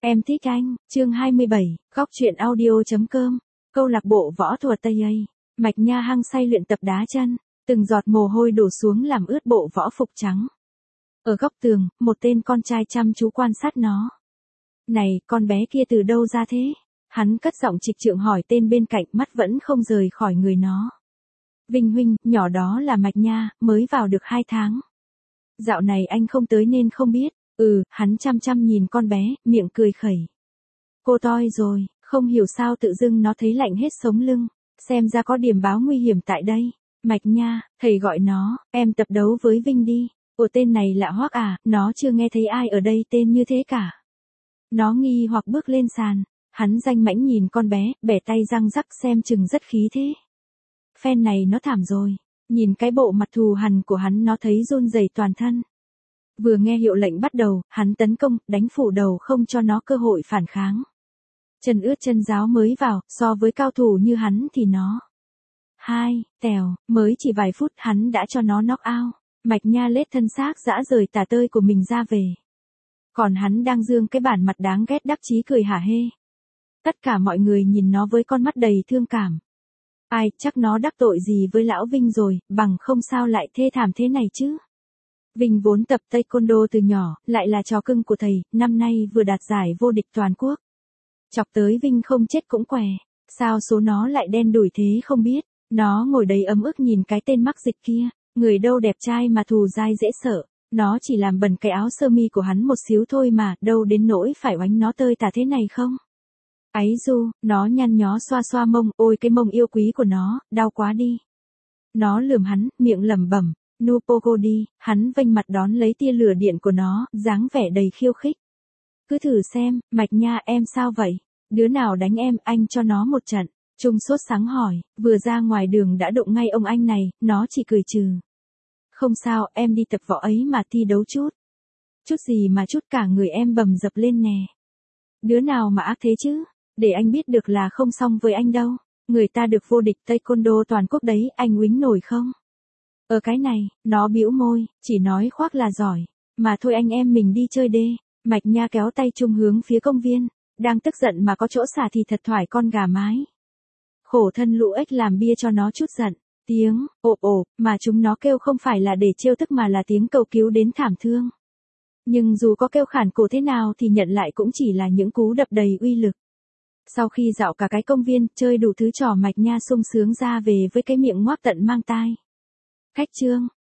Em thích anh, chương 27, góc truyện audio.com, câu lạc bộ võ thuật Tây A. Mạch Nha hăng say luyện tập đá chân, từng giọt mồ hôi đổ xuống làm ướt bộ võ phục trắng. Ở góc tường, một tên con trai chăm chú quan sát nó. Này, con bé kia từ đâu ra thế? Hắn cất giọng trịch trượng hỏi tên bên cạnh, mắt vẫn không rời khỏi người nó. Vinh huynh, nhỏ đó là Mạch Nha, mới vào được 2 tháng. Dạo này anh không tới nên không biết. Hắn chăm chăm nhìn con bé, miệng cười khẩy. Cô toi rồi, không hiểu sao tự dưng nó thấy lạnh hết sống lưng. Xem ra có điểm báo nguy hiểm tại đây. Mạch Nha, thầy gọi nó, em tập đấu với Vinh đi. Ủa tên này lạ hoắc à, nó chưa nghe thấy ai ở đây tên như thế cả. Nó nghi hoặc bước lên sàn. Hắn danh mãnh nhìn con bé, bẻ tay răng rắc xem chừng rất khí thế. Phen này nó thảm rồi. Nhìn cái bộ mặt thù hằn của hắn nó thấy run rẩy toàn thân. Vừa nghe hiệu lệnh bắt đầu, hắn tấn công, đánh phủ đầu không cho nó cơ hội phản kháng. Chân ướt chân ráo mới vào, so với cao thủ như hắn thì nó. Tèo, mới chỉ vài phút hắn đã cho nó knock out. Mạch Nha lết thân xác dã rời tả tơi của mình ra về. Còn hắn đang dương cái bản mặt đáng ghét đắc chí cười hả hê. Tất cả mọi người nhìn nó với con mắt đầy thương cảm. Ai, chắc nó đắc tội gì với lão Vinh rồi, bằng không sao lại thê thảm thế này chứ. Vinh vốn tập taekwondo từ nhỏ, lại là trò cưng của thầy, năm nay vừa đạt giải vô địch toàn quốc. Chọc tới Vinh không chết cũng què, sao số nó lại đen đủi thế không biết. Nó ngồi đầy ấm ức nhìn cái tên mắc dịch kia, người đâu đẹp trai mà thù dai dễ sợ. Nó chỉ làm bẩn cái áo sơ mi của hắn một xíu thôi mà, đâu đến nỗi phải oánh nó tơi tả thế này không. Áy du, nó nhăn nhó xoa xoa mông, ôi cái mông yêu quý của nó, đau quá đi. Nó lườm hắn, miệng lẩm bẩm. Nu pogo đi, hắn vênh mặt đón lấy tia lửa điện của nó, dáng vẻ đầy khiêu khích. Cứ thử xem, Mạch Nha em sao vậy? Đứa nào đánh em, anh cho nó một trận. Trung sốt sáng hỏi, vừa ra ngoài đường đã đụng ngay ông anh này, nó chỉ cười trừ. Không sao, em đi tập võ ấy mà thi đấu chút. Chút gì mà chút cả người em bầm dập lên nè. Đứa nào mà ác thế chứ? Để anh biết được là không xong với anh đâu. Người ta được vô địch taekwondo toàn quốc đấy, anh uýnh nổi không? Ở cái này, nó bĩu môi, chỉ nói khoác là giỏi. Mà thôi anh em mình đi chơi đê. Mạch Nha kéo tay Trung hướng phía công viên. Đang tức giận mà có chỗ xả thì thật thoải con gà mái. Khổ thân lũ ếch làm bia cho nó chút giận. Tiếng, ộp ộp, mà chúng nó kêu không phải là để trêu tức mà là tiếng cầu cứu đến thảm thương. Nhưng dù có kêu khản cổ thế nào thì nhận lại cũng chỉ là những cú đập đầy uy lực. Sau khi dạo cả cái công viên, chơi đủ thứ trò Mạch Nha sung sướng ra về với cái miệng ngoác tận mang tai. Khách trương,